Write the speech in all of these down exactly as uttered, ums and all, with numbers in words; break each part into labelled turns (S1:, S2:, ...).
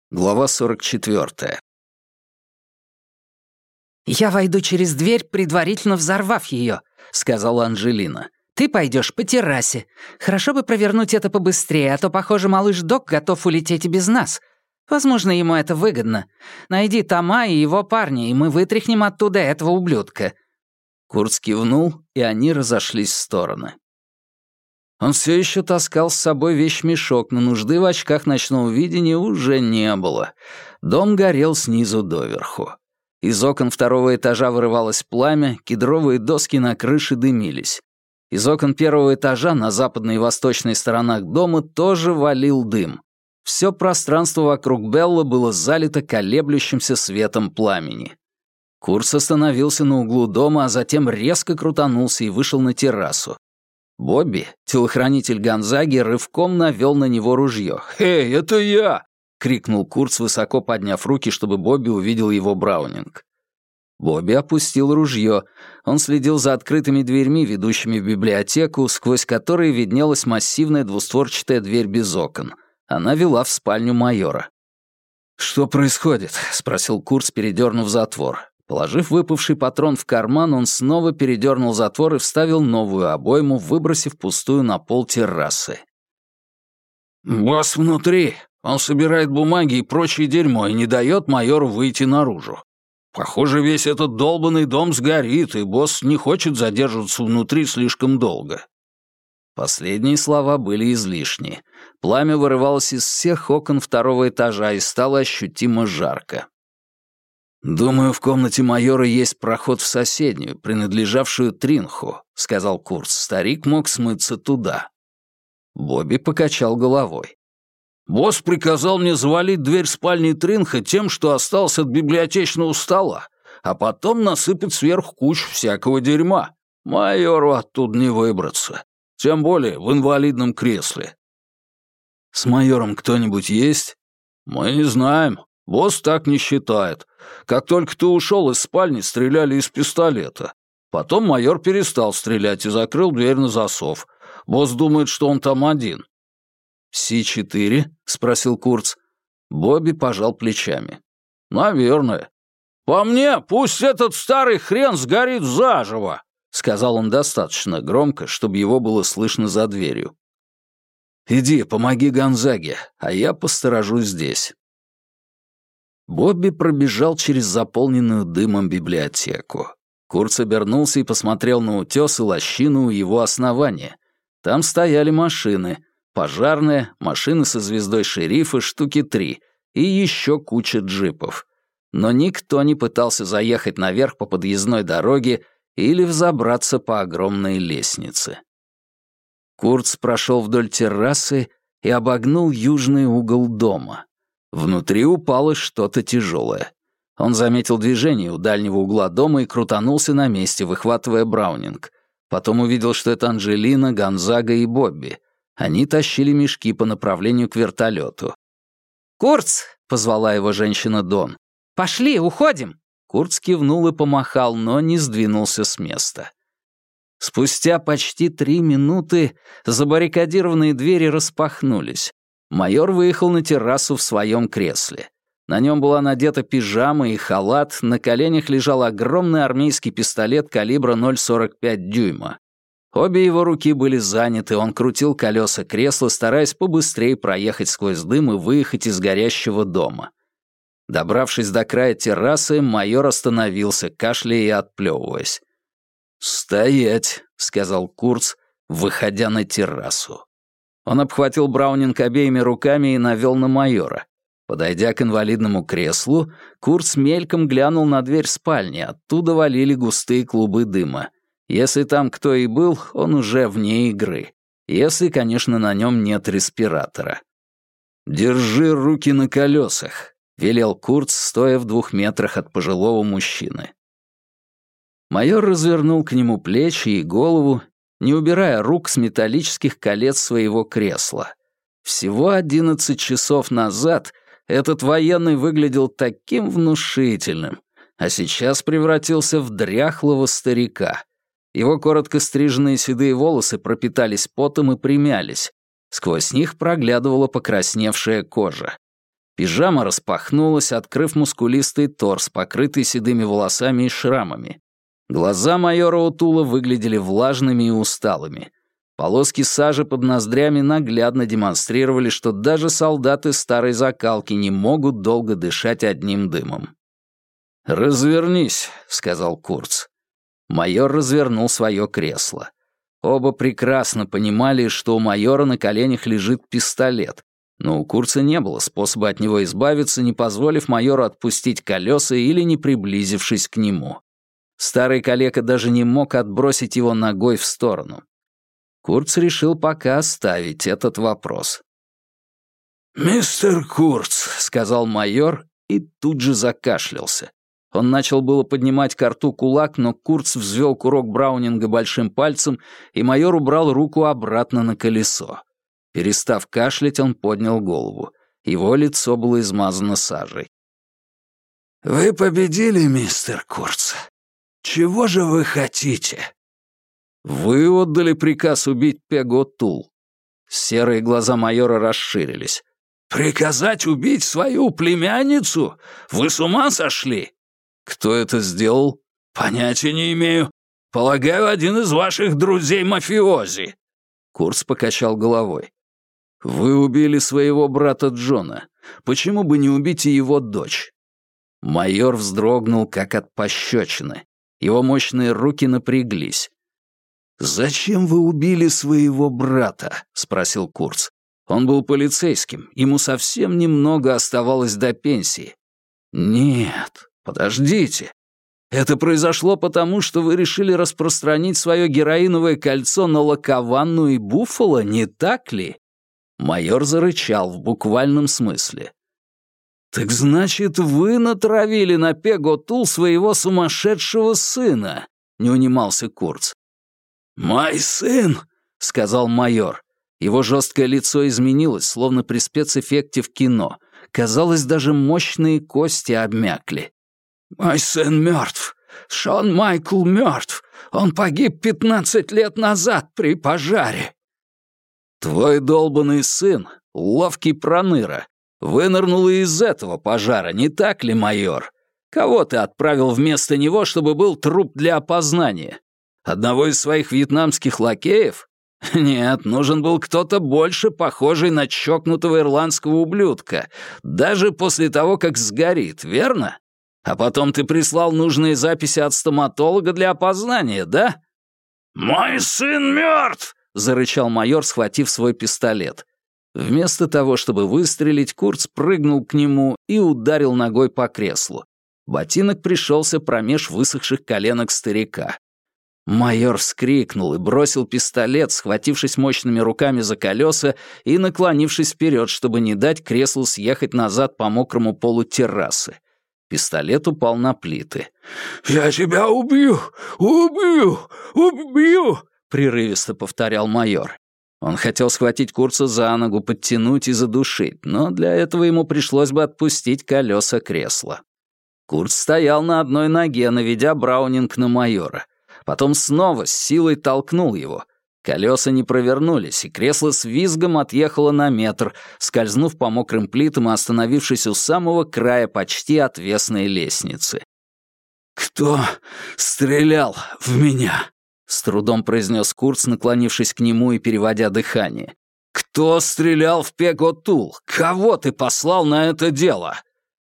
S1: Глава сорок четвёртая.
S2: «Я войду через дверь, предварительно взорвав ее», — сказала Анжелина. «Ты пойдешь по террасе. Хорошо бы провернуть это побыстрее, а то, похоже, малыш Док готов улететь и без нас. Возможно, ему это выгодно. Найди Тома и его парня, и мы вытряхнем оттуда этого ублюдка».
S1: Курц кивнул, и они разошлись в стороны. Он все еще таскал с собой вещмешок, но нужды в очках ночного видения уже не было. Дом горел снизу доверху. Из окон второго этажа вырывалось пламя, кедровые доски на крыше дымились. Из окон первого этажа на западной и восточной сторонах дома тоже валил дым. Все пространство вокруг Белла было залито колеблющимся светом пламени. Курц остановился на углу дома, а затем резко крутанулся и вышел на террасу. Бобби, телохранитель Гонзаги, рывком навел на него ружье. «Эй, это я!» — крикнул Курц, высоко подняв руки, чтобы Бобби увидел его браунинг. Бобби опустил ружье. Он следил за открытыми дверьми, ведущими в библиотеку, сквозь которые виднелась массивная двустворчатая дверь без окон. Она вела в спальню майора. «Что происходит?» — спросил Курц, передернув затвор. Положив выпавший патрон в карман, он снова передернул затвор и вставил новую обойму, выбросив пустую на пол террасы. «Босс внутри. Он собирает бумаги и прочее дерьмо и не дает майору выйти наружу. Похоже, весь этот долбанный дом сгорит, и босс не хочет задерживаться внутри слишком долго». Последние слова были излишни. Пламя вырывалось из всех окон второго этажа и стало ощутимо жарко. «Думаю, в комнате майора есть проход в соседнюю, принадлежавшую Тринху», — сказал Курц. «Старик мог смыться туда». Бобби покачал головой. «Босс приказал мне завалить дверь спальни Тринха тем, что осталось от библиотечного стола, а потом насыпать сверху кучу всякого дерьма. Майору оттуда не выбраться, тем более в инвалидном кресле». «С майором кто-нибудь есть?» «Мы не знаем. Босс так не считает. Как только ты ушел из спальни, стреляли из пистолета. Потом майор перестал стрелять и закрыл дверь на засов. Босс думает, что он там один». «Си четыре?» — спросил Курц. Бобби пожал плечами. «Наверное. По мне, пусть этот старый хрен сгорит заживо», — сказал он достаточно громко, чтобы его было слышно за дверью. «Иди, помоги Гонзаге, а я посторожу здесь». Бобби пробежал через заполненную дымом библиотеку. Курц обернулся и посмотрел на утес и лощину у его основания. Там стояли машины. Пожарная, машины со звездой шерифа, штуки три, и еще куча джипов. Но никто не пытался заехать наверх по подъездной дороге или взобраться по огромной лестнице. Курц прошел вдоль террасы и обогнул южный угол дома. Внутри упало что-то тяжелое. Он заметил движение у дальнего угла дома и крутанулся на месте, выхватывая браунинг. Потом увидел, что это Анжелина, Гонзага и Бобби. Они тащили мешки по направлению к вертолету.
S2: «Курц!» —
S1: позвала его женщина Дон.
S2: «Пошли, уходим!»
S1: Курц кивнул и помахал, но не сдвинулся с места. Спустя почти три минуты забаррикадированные двери распахнулись. Майор выехал на террасу в своем кресле. На нем была надета пижама и халат, на коленях лежал огромный армейский пистолет калибра ноль сорок пять дюйма. Обе его руки были заняты, он крутил колеса кресла, стараясь побыстрее проехать сквозь дым и выехать из горящего дома. Добравшись до края террасы, майор остановился, кашляя и отплевываясь. «Стоять», — сказал Курц, выходя на террасу. Он обхватил браунинг обеими руками и навел на майора. Подойдя к инвалидному креслу, Курц мельком глянул на дверь спальни, оттуда валили густые клубы дыма. Если там кто и был, он уже вне игры. Если, конечно, на нем нет респиратора. «Держи руки на колесах», — велел Курц, стоя в двух метрах от пожилого мужчины. Майор развернул к нему плечи и голову, не убирая рук с металлических колец своего кресла. Всего одиннадцать часов назад этот военный выглядел таким внушительным, а сейчас превратился в дряхлого старика. Его коротко стриженные седые волосы пропитались потом и примялись. Сквозь них проглядывала покрасневшая кожа. Пижама распахнулась, открыв мускулистый торс, покрытый седыми волосами и шрамами. Глаза майора О'Тула выглядели влажными и усталыми. Полоски сажи под ноздрями наглядно демонстрировали, что даже солдаты старой закалки не могут долго дышать одним дымом. «Развернись», — сказал Курц. Майор развернул свое кресло. Оба прекрасно понимали, что у майора на коленях лежит пистолет, но у Курца не было способа от него избавиться, не позволив майору отпустить колеса или не приблизившись к нему. Старый калека даже не мог отбросить его ногой в сторону. Курц решил пока оставить этот вопрос. «Мистер Курц», — сказал майор и тут же закашлялся. Он начал было поднимать ко рту кулак, но Курц взвел курок Браунинга большим пальцем, и майор убрал руку обратно на колесо. Перестав кашлять, он поднял голову. Его лицо было измазано сажей. «Вы победили, мистер Курц. Чего же вы хотите?» «Вы отдали приказ убить Пегу О'Тул». Серые глаза майора расширились. «Приказать убить свою племянницу? Вы с ума сошли?» «Кто это сделал?» «Понятия не имею. Полагаю, один из ваших друзей-мафиози». Курц покачал головой. «Вы убили своего брата Джона. Почему бы не убить и его дочь?» Майор вздрогнул, как от пощечины. Его мощные руки напряглись. «Зачем вы убили своего брата?» — спросил Курц. Он был полицейским, ему совсем немного оставалось до пенсии. «Нет, подождите. Это произошло потому, что вы решили распространить свое героиновое кольцо на Лакаванну и Буффало, не так ли?» Майор зарычал в буквальном смысле. «Так значит, вы натравили на Пегу О'Тул своего сумасшедшего сына?» — не унимался Курц. «Мой сын», — сказал майор. Его жесткое лицо изменилось, словно при спецэффекте в кино. Казалось, даже мощные кости обмякли. «Мой сын мертв. Шон Майкл мертв. Он погиб пятнадцать лет назад при пожаре». «Твой долбанный сын, ловкий проныра, вынырнул и из этого пожара, не так ли, майор? Кого ты отправил вместо него, чтобы был труп для опознания? Одного из своих вьетнамских лакеев? Нет, нужен был кто-то больше похожий на чокнутого ирландского ублюдка, даже после того, как сгорит, верно? А потом ты прислал нужные записи от стоматолога для опознания, да?» «Мой сын мертв!» — зарычал майор, схватив свой пистолет. Вместо того, чтобы выстрелить, Курц прыгнул к нему и ударил ногой по креслу. Ботинок пришелся промеж высохших коленок старика. Майор вскрикнул и бросил пистолет, схватившись мощными руками за колеса и наклонившись вперед, чтобы не дать креслу съехать назад по мокрому полу террасы. Пистолет упал на плиты. «Я тебя убью! Убью! Убью!» — прерывисто повторял майор. Он хотел схватить Курца за ногу, подтянуть и задушить, но для этого ему пришлось бы отпустить колеса кресла. Курц стоял на одной ноге, наведя Браунинг на майора. Потом снова с силой толкнул его. Колеса не провернулись, и кресло с визгом отъехало на метр, скользнув по мокрым плитам и остановившись у самого края почти отвесной лестницы. «Кто стрелял в меня?» — с трудом произнес Курц, наклонившись к нему и переводя дыхание. «Кто стрелял в Пегу О'Тул? Кого ты послал на это дело?»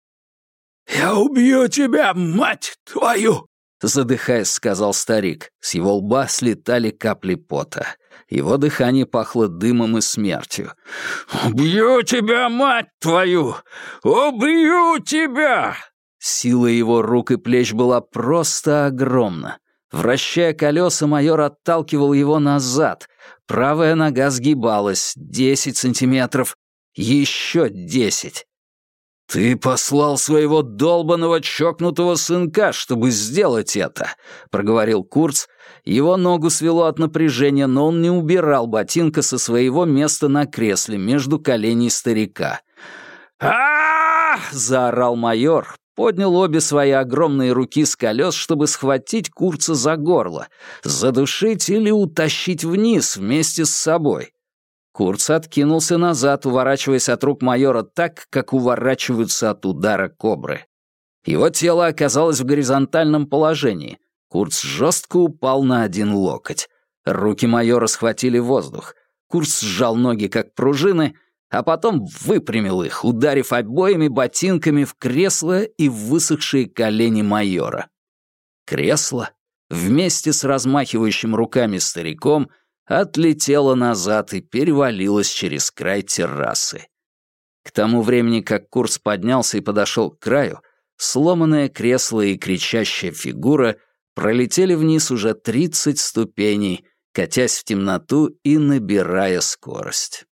S1: «Я убью тебя, мать твою!» Задыхаясь, сказал старик. С его лба слетали капли пота. Его дыхание пахло дымом и смертью. «Убью тебя, мать твою! Убью тебя!» Сила его рук и плеч была просто огромна. Вращая колеса, майор отталкивал его назад. Правая нога сгибалась. Десять сантиметров. Еще десять. «Ты послал своего долбаного чокнутого сынка, чтобы сделать это», — проговорил Курц. Его ногу свело от напряжения, но он не убирал ботинка со своего места на кресле между коленей старика. а заорал майор, поднял обе свои огромные руки с колес, чтобы схватить Курца за горло, задушить или утащить вниз вместе с собой. Курц откинулся назад, уворачиваясь от рук майора так, как уворачиваются от удара кобры. Его тело оказалось в горизонтальном положении. Курц жестко упал на один локоть. Руки майора схватили воздух. Курц сжал ноги, как пружины, а потом выпрямил их, ударив обоими ботинками в кресло и в высохшие колени майора. Кресло, вместе с размахивающим руками стариком, отлетело назад и перевалилось через край террасы. К тому времени, как Курц поднялся и подошел к краю, сломанное кресло и кричащая фигура пролетели вниз уже тридцать ступеней, катясь в темноту и набирая скорость.